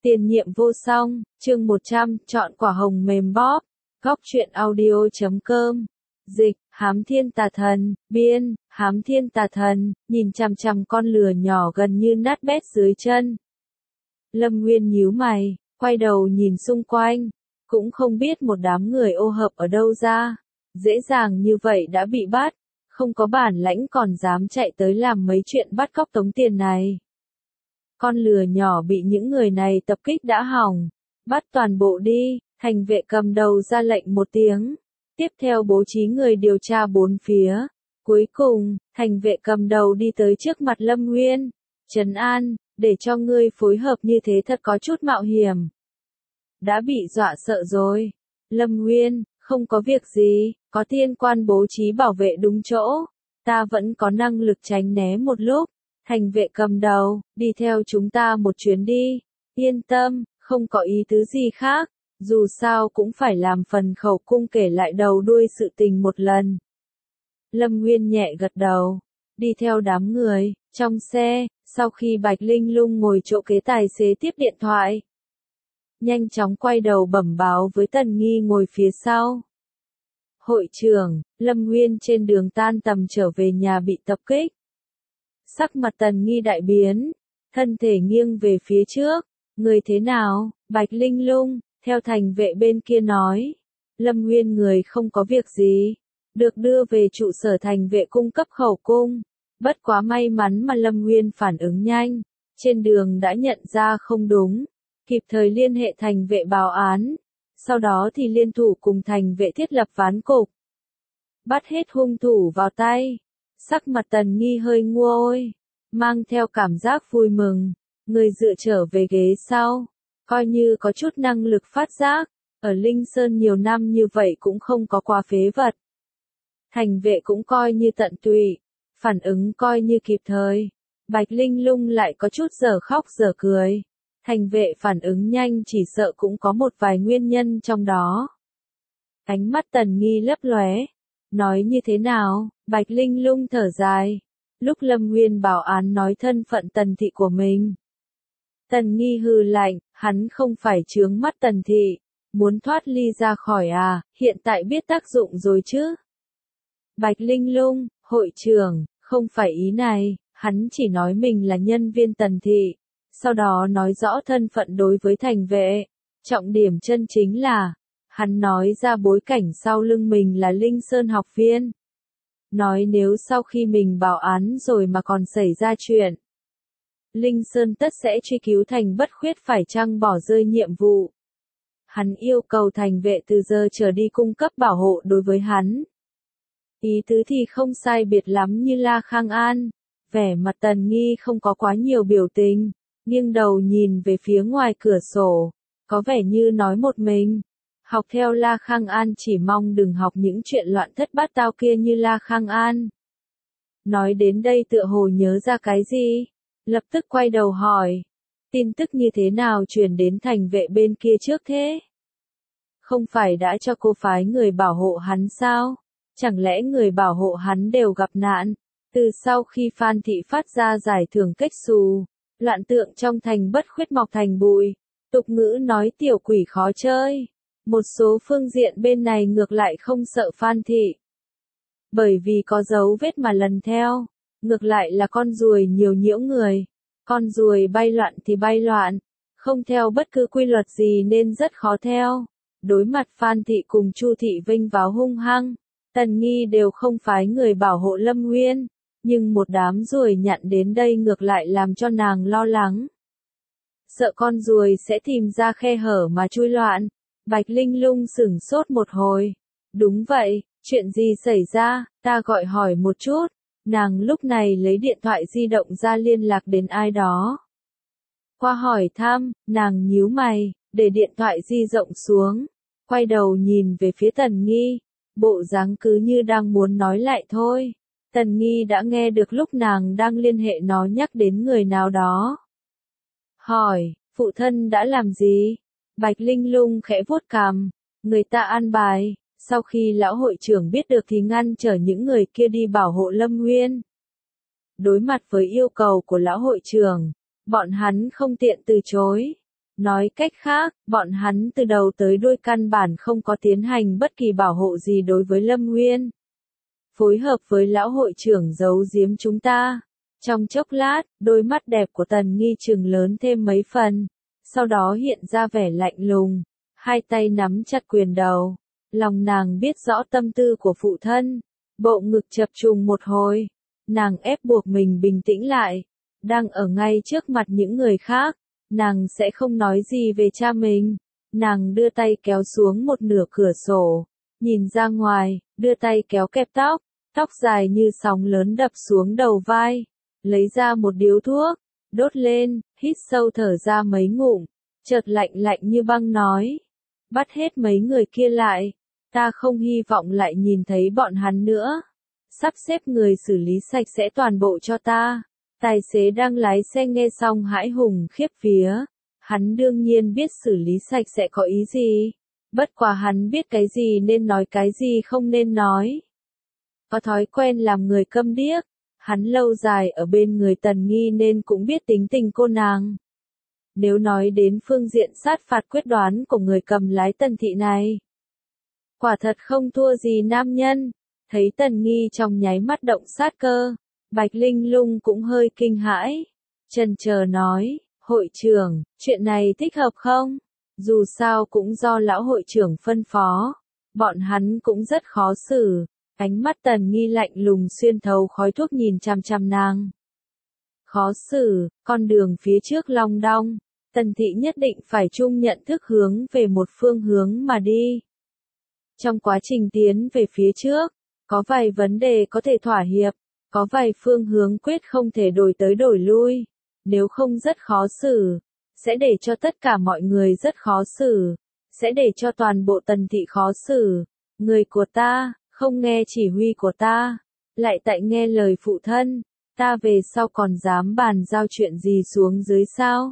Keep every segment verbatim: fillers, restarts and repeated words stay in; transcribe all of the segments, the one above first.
Tiền nhiệm vô song, chương một trăm, chọn quả hồng mềm bóp. Góc truyện audio chấm com. Dịch, Hám Thiên Tà Thần, biên, Hám Thiên Tà Thần, nhìn chằm chằm con lừa nhỏ gần như nát bét dưới chân. Lâm Nguyên nhíu mày, quay đầu nhìn xung quanh, cũng không biết một đám người ô hợp ở đâu ra. Dễ dàng như vậy đã bị bắt, không có bản lãnh còn dám chạy tới làm mấy chuyện bắt cóc tống tiền này. Con lừa nhỏ bị những người này tập kích đã hỏng, bắt toàn bộ đi, thành vệ cầm đầu ra lệnh một tiếng, tiếp theo bố trí người điều tra bốn phía. Cuối cùng, thành vệ cầm đầu đi tới trước mặt Lâm Nguyên, trấn an, để cho ngươi phối hợp như thế thật có chút mạo hiểm. Đã bị dọa sợ rồi. Lâm Nguyên, không có việc gì, có tiên quan bố trí bảo vệ đúng chỗ, ta vẫn có năng lực tránh né một lúc. Thành vệ cầm đầu, đi theo chúng ta một chuyến đi, yên tâm, không có ý tứ gì khác, dù sao cũng phải làm phần khẩu cung kể lại đầu đuôi sự tình một lần. Lâm Nguyên nhẹ gật đầu, đi theo đám người, trong xe, sau khi Bạch Linh Lung ngồi chỗ kế tài xế tiếp điện thoại. Nhanh chóng quay đầu bẩm báo với Tần Nghi ngồi phía sau. Hội trưởng, Lâm Nguyên trên đường tan tầm trở về nhà bị tập kích. Sắc mặt Tần Nghi đại biến, thân thể nghiêng về phía trước, người thế nào, Bạch Linh Lung, theo thành vệ bên kia nói. Lâm Nguyên người không có việc gì, được đưa về trụ sở thành vệ cung cấp khẩu cung. Bất quá may mắn mà Lâm Nguyên phản ứng nhanh, trên đường đã nhận ra không đúng, kịp thời liên hệ thành vệ báo án, sau đó thì liên thủ cùng thành vệ thiết lập ván cục. Bắt hết hung thủ vào tay. Sắc mặt Tần Nghi hơi nguôi, mang theo cảm giác vui mừng, người dựa trở về ghế sau, coi như có chút năng lực phát giác, ở Linh Sơn nhiều năm như vậy cũng không có quá phế vật. Thành vệ cũng coi như tận tụy, phản ứng coi như kịp thời. Bạch Linh Lung lại có chút giờ khóc giờ cười. Thành vệ phản ứng nhanh chỉ sợ cũng có một vài nguyên nhân trong đó. Ánh mắt Tần Nghi lấp lóe. Nói như thế nào, Bạch Linh Lung thở dài. Lúc Lâm Nguyên bảo án nói thân phận Tần Thị của mình. Tần Nghi hừ lạnh, hắn không phải chướng mắt Tần Thị, muốn thoát ly ra khỏi à, hiện tại biết tác dụng rồi chứ. Bạch Linh Lung, hội trưởng, không phải ý này, hắn chỉ nói mình là nhân viên Tần Thị, sau đó nói rõ thân phận đối với thành vệ. Trọng điểm chân chính là, hắn nói ra bối cảnh sau lưng mình là Linh Sơn học viên. Nói nếu sau khi mình bảo án rồi mà còn xảy ra chuyện, Linh Sơn tất sẽ truy cứu thành bất khuyết phải chăng bỏ rơi nhiệm vụ. Hắn yêu cầu thành vệ từ giờ trở đi cung cấp bảo hộ đối với hắn. Ý tứ thì không sai biệt lắm như La Khang An. Vẻ mặt Tần Nghi không có quá nhiều biểu tình, nghiêng đầu nhìn về phía ngoài cửa sổ, có vẻ như nói một mình. Học theo La Khang An chỉ mong đừng học những chuyện loạn thất bát tao kia như La Khang An. Nói đến đây tựa hồ nhớ ra cái gì, lập tức quay đầu hỏi, tin tức như thế nào truyền đến thành vệ bên kia trước thế? Không phải đã cho cô phái người bảo hộ hắn sao? Chẳng lẽ người bảo hộ hắn đều gặp nạn? Từ sau khi Phan Thị phát ra giải thưởng kết xù, loạn tượng trong thành bất khuyết mọc thành bụi, tục ngữ nói tiểu quỷ khó chơi. Một số phương diện bên này ngược lại không sợ Phan Thị. Bởi vì có dấu vết mà lần theo, ngược lại là con ruồi nhiều nhiễu người. Con ruồi bay loạn thì bay loạn, không theo bất cứ quy luật gì nên rất khó theo. Đối mặt Phan Thị cùng Chu Thị vênh váo hung hăng, Tần Nghi đều không phái người bảo hộ Lâm Nguyên, nhưng một đám ruồi nhặn đến đây ngược lại làm cho nàng lo lắng. Sợ con ruồi sẽ tìm ra khe hở mà chui loạn. Bạch Linh Lung sửng sốt một hồi. Đúng vậy, chuyện gì xảy ra, ta gọi hỏi một chút. Nàng lúc này lấy điện thoại di động ra liên lạc đến ai đó. Qua hỏi thăm, nàng nhíu mày, để điện thoại di động xuống, quay đầu nhìn về phía Tần Nghi, bộ dáng cứ như đang muốn nói lại thôi. Tần Nghi đã nghe được lúc nàng đang liên hệ nó nhắc đến người nào đó. Hỏi, phụ thân đã làm gì? Bạch Linh Lung khẽ vuốt cằm, người ta an bài, sau khi lão hội trưởng biết được thì ngăn trở những người kia đi bảo hộ Lâm Nguyên. Đối mặt với yêu cầu của lão hội trưởng, bọn hắn không tiện từ chối. Nói cách khác, bọn hắn từ đầu tới đuôi căn bản không có tiến hành bất kỳ bảo hộ gì đối với Lâm Nguyên. Phối hợp với lão hội trưởng giấu giếm chúng ta. Trong chốc lát, đôi mắt đẹp của Tần Nghi trừng lớn thêm mấy phần, sau đó hiện ra vẻ lạnh lùng, hai tay nắm chặt quyền đầu. Lòng nàng biết rõ tâm tư của phụ thân, bộ ngực chập trùng một hồi, nàng ép buộc mình bình tĩnh lại, đang ở ngay trước mặt những người khác, nàng sẽ không nói gì về cha mình. Nàng đưa tay kéo xuống một nửa cửa sổ, nhìn ra ngoài, đưa tay kéo kẹp tóc, tóc dài như sóng lớn đập xuống đầu vai, lấy ra một điếu thuốc, đốt lên, hít sâu thở ra mấy ngụm, chợt lạnh lạnh như băng nói, bắt hết mấy người kia lại, ta không hy vọng lại nhìn thấy bọn hắn nữa, sắp xếp người xử lý sạch sẽ toàn bộ cho ta. Tài xế đang lái xe nghe xong hãi hùng khiếp vía, hắn đương nhiên biết xử lý sạch sẽ có ý gì, bất quá hắn biết cái gì nên nói cái gì không nên nói. Có thói quen làm người câm điếc, hắn lâu dài ở bên người Tần Nghi nên cũng biết tính tình cô nàng. Nếu nói đến phương diện sát phạt quyết đoán của người cầm lái Tần thị này, quả thật không thua gì nam nhân. Thấy Tần Nghi trong nháy mắt động sát cơ, Bạch Linh Lung cũng hơi kinh hãi, chần chờ nói, hội trưởng, chuyện này thích hợp không? Dù sao cũng do lão hội trưởng phân phó, bọn hắn cũng rất khó xử. Ánh mắt Tần Nghi lạnh lùng xuyên thấu khói thuốc nhìn chằm chằm nàng. Khó xử, con đường phía trước long đong, Tần thị nhất định phải chung nhận thức hướng về một phương hướng mà đi. Trong quá trình tiến về phía trước, có vài vấn đề có thể thỏa hiệp, có vài phương hướng quyết không thể đổi tới đổi lui, nếu không rất khó xử, sẽ để cho tất cả mọi người rất khó xử, sẽ để cho toàn bộ Tần thị khó xử. Người của ta, không nghe chỉ huy của ta, lại tại nghe lời phụ thân, ta về sau còn dám bàn giao chuyện gì xuống dưới sao?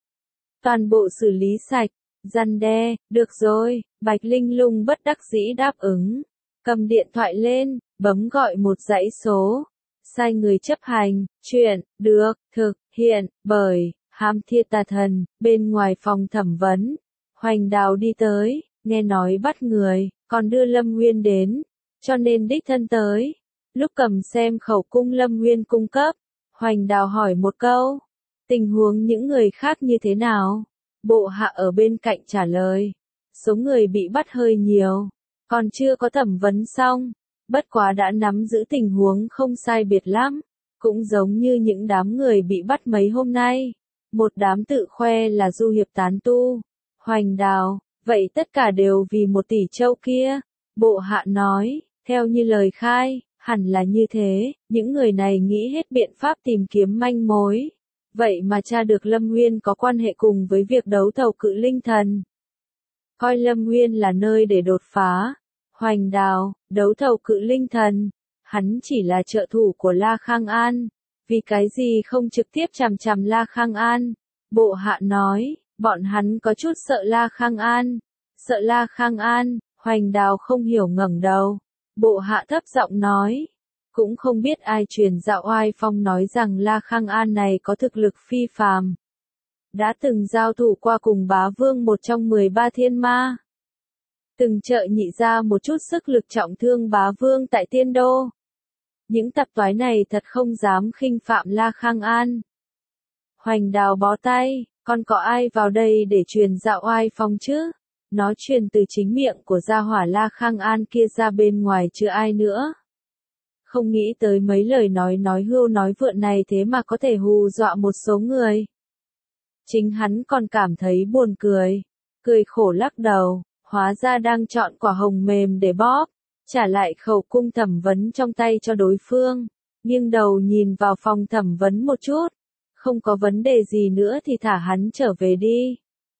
Toàn bộ xử lý sạch, răn đe, được rồi, Bạch Linh Lung bất đắc dĩ đáp ứng, cầm điện thoại lên, bấm gọi một dãy số, sai người chấp hành, chuyện, được, thực, hiện, bởi, Hám Thiên Tà Thần. Bên ngoài phòng thẩm vấn, Hoành Đào đi tới, nghe nói bắt người, còn đưa Lâm Nguyên đến, cho nên đích thân tới. Lúc cầm xem khẩu cung Lâm Nguyên cung cấp, Hoành Đào hỏi một câu, tình huống những người khác như thế nào? Bộ hạ ở bên cạnh trả lời, số người bị bắt hơi nhiều, còn chưa có thẩm vấn xong, bất quá đã nắm giữ tình huống không sai biệt lắm, cũng giống như những đám người bị bắt mấy hôm nay, một đám tự khoe là du hiệp tán tu. Hoành Đào, vậy tất cả đều vì một tỷ châu kia. Bộ hạ nói, theo như lời khai, hẳn là như thế, những người này nghĩ hết biện pháp tìm kiếm manh mối. Vậy mà tra được Lâm Nguyên có quan hệ cùng với việc đấu thầu cự linh thần. Coi Lâm Nguyên là nơi để đột phá. Hoành Đào, đấu thầu cự linh thần, hắn chỉ là trợ thủ của La Khang An, vì cái gì không trực tiếp chằm chằm La Khang An? Bộ hạ nói, bọn hắn có chút sợ La Khang An. Sợ La Khang An, Hoành Đào không hiểu ngẩng đầu. Bộ hạ thấp giọng nói, cũng không biết ai truyền dạo oai phong nói rằng La Khang An này có thực lực phi phàm. Đã từng giao thủ qua cùng bá vương một trong mười ba thiên ma. Từng trợ nhị ra một chút sức lực trọng thương bá vương tại Tiên Đô. Những tập toái này thật không dám khinh phạm La Khang An. Hoành Đào bó tay, còn có ai vào đây để truyền dạo oai phong chứ? Nó truyền từ chính miệng của gia hỏa La Khang An kia ra bên ngoài chứ ai nữa. Không nghĩ tới mấy lời nói nói hưu nói vượn này thế mà có thể hù dọa một số người. Chính hắn còn cảm thấy buồn cười, cười khổ lắc đầu, hóa ra đang chọn quả hồng mềm để bóp, trả lại khẩu cung thẩm vấn trong tay cho đối phương, nghiêng đầu nhìn vào phòng thẩm vấn một chút, không có vấn đề gì nữa thì thả hắn trở về đi.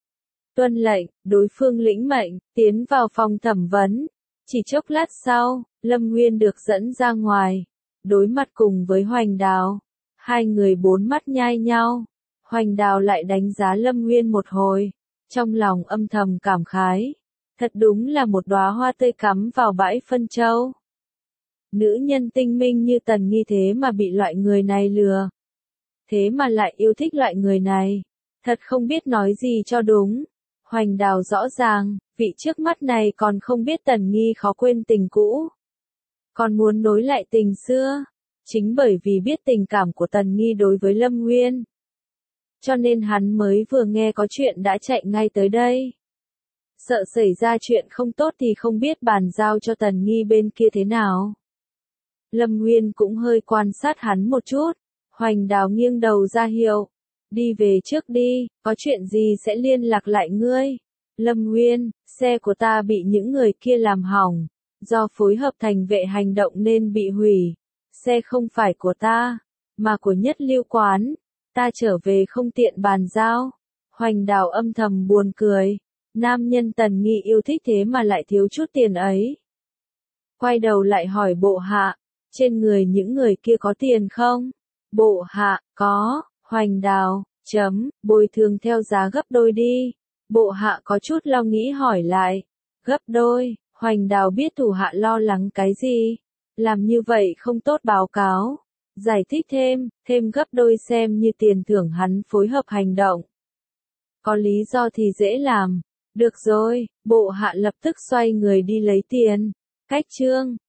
Tuân lệnh, đối phương lĩnh mệnh, tiến vào phòng thẩm vấn. Chỉ chốc lát sau, Lâm Nguyên được dẫn ra ngoài, đối mặt cùng với Hoành Đào. Hai người bốn mắt nhai nhau, Hoành Đào lại đánh giá Lâm Nguyên một hồi, trong lòng âm thầm cảm khái. Thật đúng là một đóa hoa tươi cắm vào bãi phân châu. Nữ nhân tinh minh như Tần Nghi thế mà bị loại người này lừa. Thế mà lại yêu thích loại người này. Thật không biết nói gì cho đúng. Hoành Đào rõ ràng, vị trước mắt này còn không biết Tần Nghi khó quên tình cũ. Còn muốn nối lại tình xưa. Chính bởi vì biết tình cảm của Tần Nghi đối với Lâm Nguyên. Cho nên hắn mới vừa nghe có chuyện đã chạy ngay tới đây. Sợ xảy ra chuyện không tốt thì không biết bàn giao cho Tần Nghi bên kia thế nào. Lâm Nguyên cũng hơi quan sát hắn một chút. Hoành Đào nghiêng đầu ra hiệu. Đi về trước đi, có chuyện gì sẽ liên lạc lại ngươi. Lâm Nguyên, xe của ta bị những người kia làm hỏng. Do phối hợp thành vệ hành động nên bị hủy. Xe không phải của ta, mà của Nhất Lưu Quán. Ta trở về không tiện bàn giao. Hoành Đào âm thầm buồn cười. Nam nhân Tần Nghi yêu thích thế mà lại thiếu chút tiền ấy. Quay đầu lại hỏi bộ hạ. Trên người những người kia có tiền không? Bộ hạ, có. Hoành Đào, chấm, bồi thường theo giá gấp đôi đi. Bộ hạ có chút lo nghĩ hỏi lại. Gấp đôi, Hoành Đào biết thủ hạ lo lắng cái gì. Làm như vậy không tốt báo cáo. Giải thích thêm, thêm gấp đôi xem như tiền thưởng hắn phối hợp hành động. Có lý do thì dễ làm. Được rồi, bộ hạ lập tức xoay người đi lấy tiền. Cách chương